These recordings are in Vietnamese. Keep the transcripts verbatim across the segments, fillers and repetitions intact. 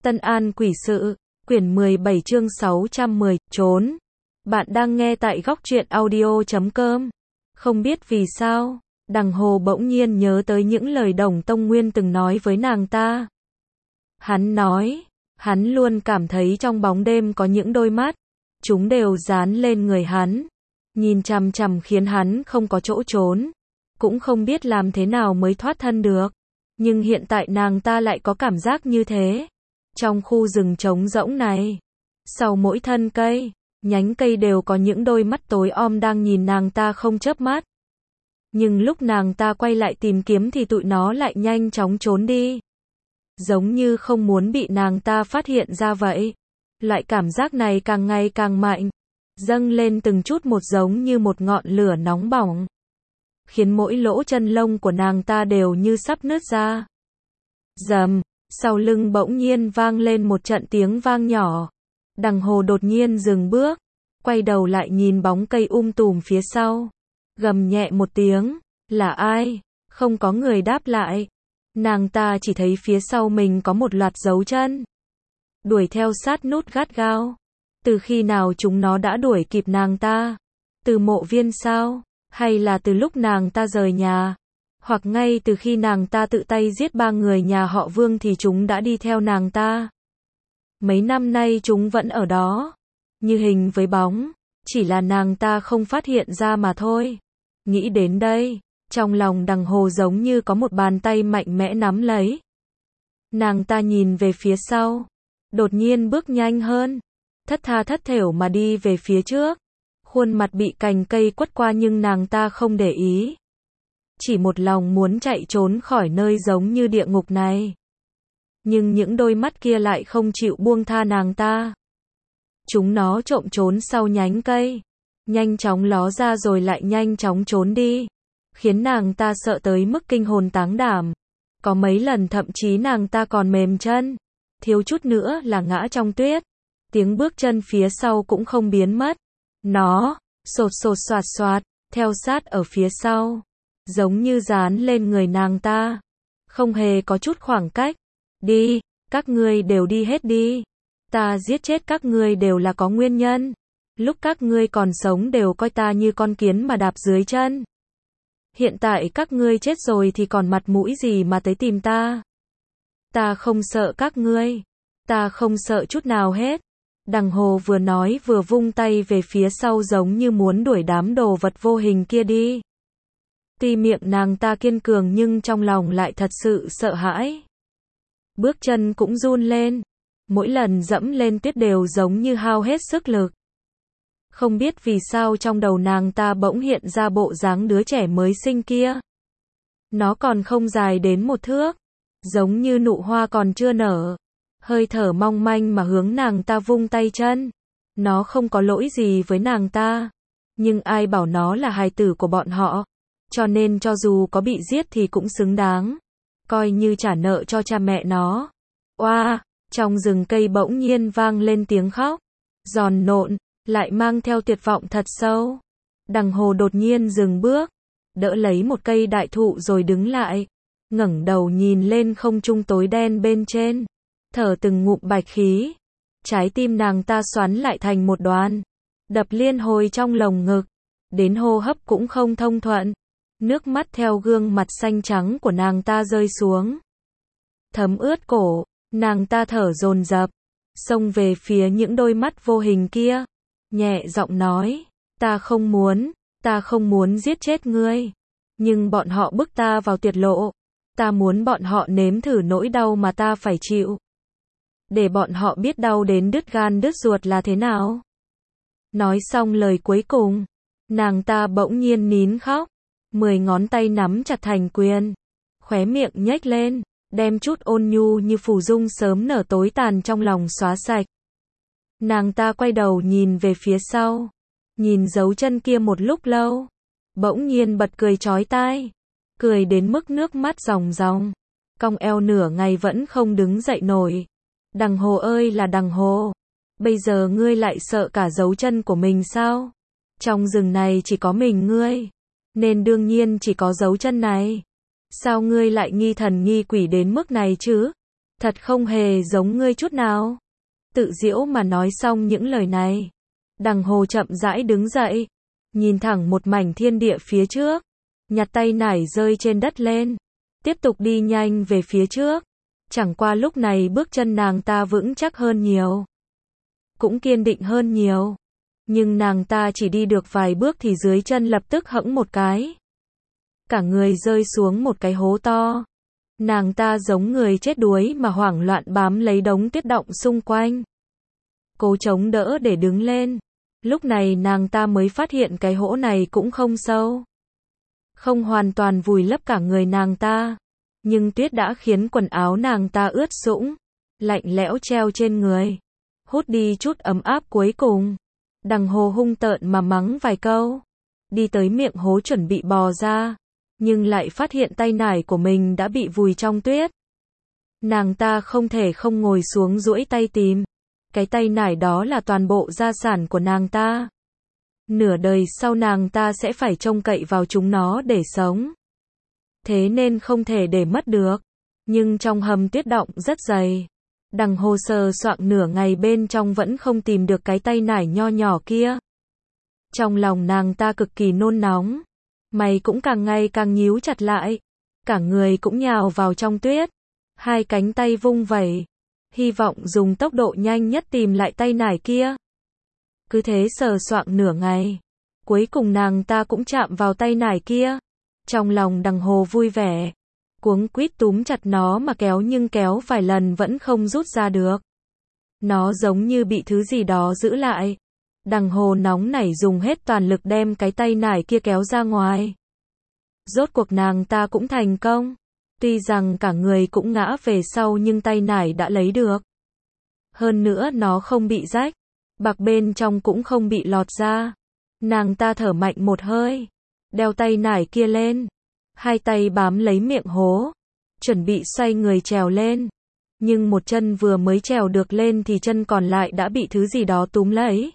Tân An Quỷ Sự, quyển mười bảy chương sáu trăm mười, trốn. Bạn đang nghe tại góc truyện audio chấm com. Không biết vì sao, Đằng Hồ bỗng nhiên nhớ tới những lời Đồng Tông Nguyên từng nói với nàng ta. Hắn nói, hắn luôn cảm thấy trong bóng đêm có những đôi mắt, chúng đều dán lên người hắn, nhìn chằm chằm khiến hắn không có chỗ trốn, cũng không biết làm thế nào mới thoát thân được. Nhưng hiện tại nàng ta lại có cảm giác như thế. Trong khu rừng trống rỗng này, sau mỗi thân cây, nhánh cây đều có những đôi mắt tối om đang nhìn nàng ta không chớp mắt. Nhưng lúc nàng ta quay lại tìm kiếm thì tụi nó lại nhanh chóng trốn đi. Giống như không muốn bị nàng ta phát hiện ra vậy. Loại cảm giác này càng ngày càng mạnh, dâng lên từng chút một giống như một ngọn lửa nóng bỏng, khiến mỗi lỗ chân lông của nàng ta đều như sắp nứt ra. Rầm, sau lưng bỗng nhiên vang lên một trận tiếng vang nhỏ. Đằng Hồ đột nhiên dừng bước, quay đầu lại nhìn bóng cây um tùm phía sau. Gầm nhẹ một tiếng, là ai? Không có người đáp lại. Nàng ta chỉ thấy phía sau mình có một loạt dấu chân. Đuổi theo sát nút gắt gao. Từ khi nào chúng nó đã đuổi kịp nàng ta? Từ mộ viên sao? Hay là từ lúc nàng ta rời nhà? Hoặc ngay từ khi nàng ta tự tay giết ba người nhà họ Vương thì chúng đã đi theo nàng ta. Mấy năm nay chúng vẫn ở đó, như hình với bóng, chỉ là nàng ta không phát hiện ra mà thôi. Nghĩ đến đây, trong lòng Đằng Hồ giống như có một bàn tay mạnh mẽ nắm lấy. Nàng ta nhìn về phía sau, đột nhiên bước nhanh hơn, thất tha thất thểu mà đi về phía trước. Khuôn mặt bị cành cây quất qua nhưng nàng ta không để ý. Chỉ một lòng muốn chạy trốn khỏi nơi giống như địa ngục này. Nhưng những đôi mắt kia lại không chịu buông tha nàng ta. Chúng nó trộm trốn sau nhánh cây, nhanh chóng ló ra rồi lại nhanh chóng trốn đi, khiến nàng ta sợ tới mức kinh hồn táng đảm. Có mấy lần thậm chí nàng ta còn mềm chân, thiếu chút nữa là ngã trong tuyết. Tiếng bước chân phía sau cũng không biến mất. Nó, sột sột soạt soạt, theo sát ở phía sau, giống như dán lên người nàng ta. Không hề có chút khoảng cách. Đi, các ngươi đều đi hết đi. Ta giết chết các ngươi đều là có nguyên nhân. Lúc các ngươi còn sống đều coi ta như con kiến mà đạp dưới chân. Hiện tại các ngươi chết rồi thì còn mặt mũi gì mà tới tìm ta. Ta không sợ các ngươi. Ta không sợ chút nào hết. Đằng Hồ vừa nói vừa vung tay về phía sau giống như muốn đuổi đám đồ vật vô hình kia đi. Tuy miệng nàng ta kiên cường nhưng trong lòng lại thật sự sợ hãi. Bước chân cũng run lên. Mỗi lần dẫm lên tuyết đều giống như hao hết sức lực. Không biết vì sao trong đầu nàng ta bỗng hiện ra bộ dáng đứa trẻ mới sinh kia. Nó còn không dài đến một thước, giống như nụ hoa còn chưa nở. Hơi thở mong manh mà hướng nàng ta vung tay chân. Nó không có lỗi gì với nàng ta, nhưng ai bảo nó là hài tử của bọn họ. Cho nên cho dù có bị giết thì cũng xứng đáng, coi như trả nợ cho cha mẹ nó. Oa, trong rừng cây bỗng nhiên vang lên tiếng khóc, giòn nộn, lại mang theo tuyệt vọng thật sâu. Đằng Hồ đột nhiên dừng bước, đỡ lấy một cây đại thụ rồi đứng lại, ngẩng đầu nhìn lên không trung tối đen bên trên, thở từng ngụm bạch khí. Trái tim nàng ta xoắn lại thành một đoàn, đập liên hồi trong lồng ngực, đến hô hấp cũng không thông thuận. Nước mắt theo gương mặt xanh trắng của nàng ta rơi xuống, thấm ướt cổ. Nàng ta thở dồn dập, xông về phía những đôi mắt vô hình kia, nhẹ giọng nói, ta không muốn, ta không muốn giết chết ngươi, nhưng bọn họ bức ta vào tuyệt lộ, ta muốn bọn họ nếm thử nỗi đau mà ta phải chịu, để bọn họ biết đau đến đứt gan đứt ruột là thế nào. Nói xong lời cuối cùng, nàng ta bỗng nhiên nín khóc, mười ngón tay nắm chặt thành quyền, khóe miệng nhếch lên, đem chút ôn nhu như phù dung sớm nở tối tàn trong lòng xóa sạch. Nàng ta quay đầu nhìn về phía sau, nhìn dấu chân kia một lúc lâu, bỗng nhiên bật cười chói tai, cười đến mức nước mắt ròng ròng, cong eo nửa ngày vẫn không đứng dậy nổi. Đằng Hồ ơi là Đằng Hồ, bây giờ ngươi lại sợ cả dấu chân của mình sao? Trong rừng này chỉ có mình ngươi, nên đương nhiên chỉ có dấu chân này. Sao ngươi lại nghi thần nghi quỷ đến mức này chứ? Thật không hề giống ngươi chút nào. Tự giễu mà nói xong những lời này. Đằng Hồ chậm rãi đứng dậy. Nhìn thẳng một mảnh thiên địa phía trước. Nhặt tay nải rơi trên đất lên. Tiếp tục đi nhanh về phía trước. Chẳng qua lúc này bước chân nàng ta vững chắc hơn nhiều. Cũng kiên định hơn nhiều. Nhưng nàng ta chỉ đi được vài bước thì dưới chân lập tức hẫng một cái. Cả người rơi xuống một cái hố to. Nàng ta giống người chết đuối mà hoảng loạn bám lấy đống tuyết động xung quanh. Cố chống đỡ để đứng lên. Lúc này nàng ta mới phát hiện cái hố này cũng không sâu. Không hoàn toàn vùi lấp cả người nàng ta. Nhưng tuyết đã khiến quần áo nàng ta ướt sũng. Lạnh lẽo treo trên người. Hút đi chút ấm áp cuối cùng. Đằng Hồ hung tợn mà mắng vài câu. Đi tới miệng hố chuẩn bị bò ra. Nhưng lại phát hiện tay nải của mình đã bị vùi trong tuyết. Nàng ta không thể không ngồi xuống duỗi tay tìm. Cái tay nải đó là toàn bộ gia sản của nàng ta. Nửa đời sau nàng ta sẽ phải trông cậy vào chúng nó để sống. Thế nên không thể để mất được. Nhưng trong hầm tuyết động rất dày. Đằng Hồ sờ soạng nửa ngày bên trong vẫn không tìm được cái tay nải nho nhỏ kia. Trong lòng nàng ta cực kỳ nôn nóng. Mày cũng càng ngày càng nhíu chặt lại. Cả người cũng nhào vào trong tuyết. Hai cánh tay vung vẩy. Hy vọng dùng tốc độ nhanh nhất tìm lại tay nải kia. Cứ thế sờ soạng nửa ngày. Cuối cùng nàng ta cũng chạm vào tay nải kia. Trong lòng Đằng Hồ vui vẻ. Cuống quýt túm chặt nó mà kéo nhưng kéo vài lần vẫn không rút ra được. Nó giống như bị thứ gì đó giữ lại. Đằng Hồ nóng nảy dùng hết toàn lực đem cái tay nải kia kéo ra ngoài. Rốt cuộc nàng ta cũng thành công. Tuy rằng cả người cũng ngã về sau nhưng tay nải đã lấy được. Hơn nữa nó không bị rách. Bạc bên trong cũng không bị lọt ra. Nàng ta thở mạnh một hơi. Đeo tay nải kia lên. Hai tay bám lấy miệng hố. Chuẩn bị xoay người trèo lên. Nhưng một chân vừa mới trèo được lên thì chân còn lại đã bị thứ gì đó túm lấy.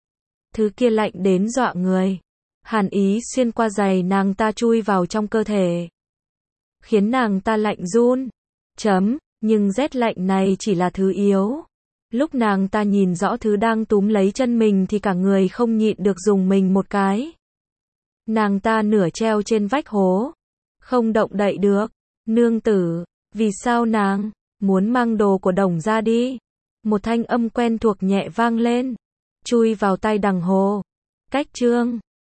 Thứ kia lạnh đến dọa người. Hàn ý xuyên qua giày nàng ta chui vào trong cơ thể. Khiến nàng ta lạnh run. Chấm, nhưng rét lạnh này chỉ là thứ yếu. Lúc nàng ta nhìn rõ thứ đang túm lấy chân mình thì cả người không nhịn được dùng mình một cái. Nàng ta nửa treo trên vách hố. Không động đậy được. Nương tử, vì sao nàng muốn mang đồ của Đồng ra đi? Một thanh âm quen thuộc nhẹ vang lên. Chui vào tai Đằng Hồ. Cách chương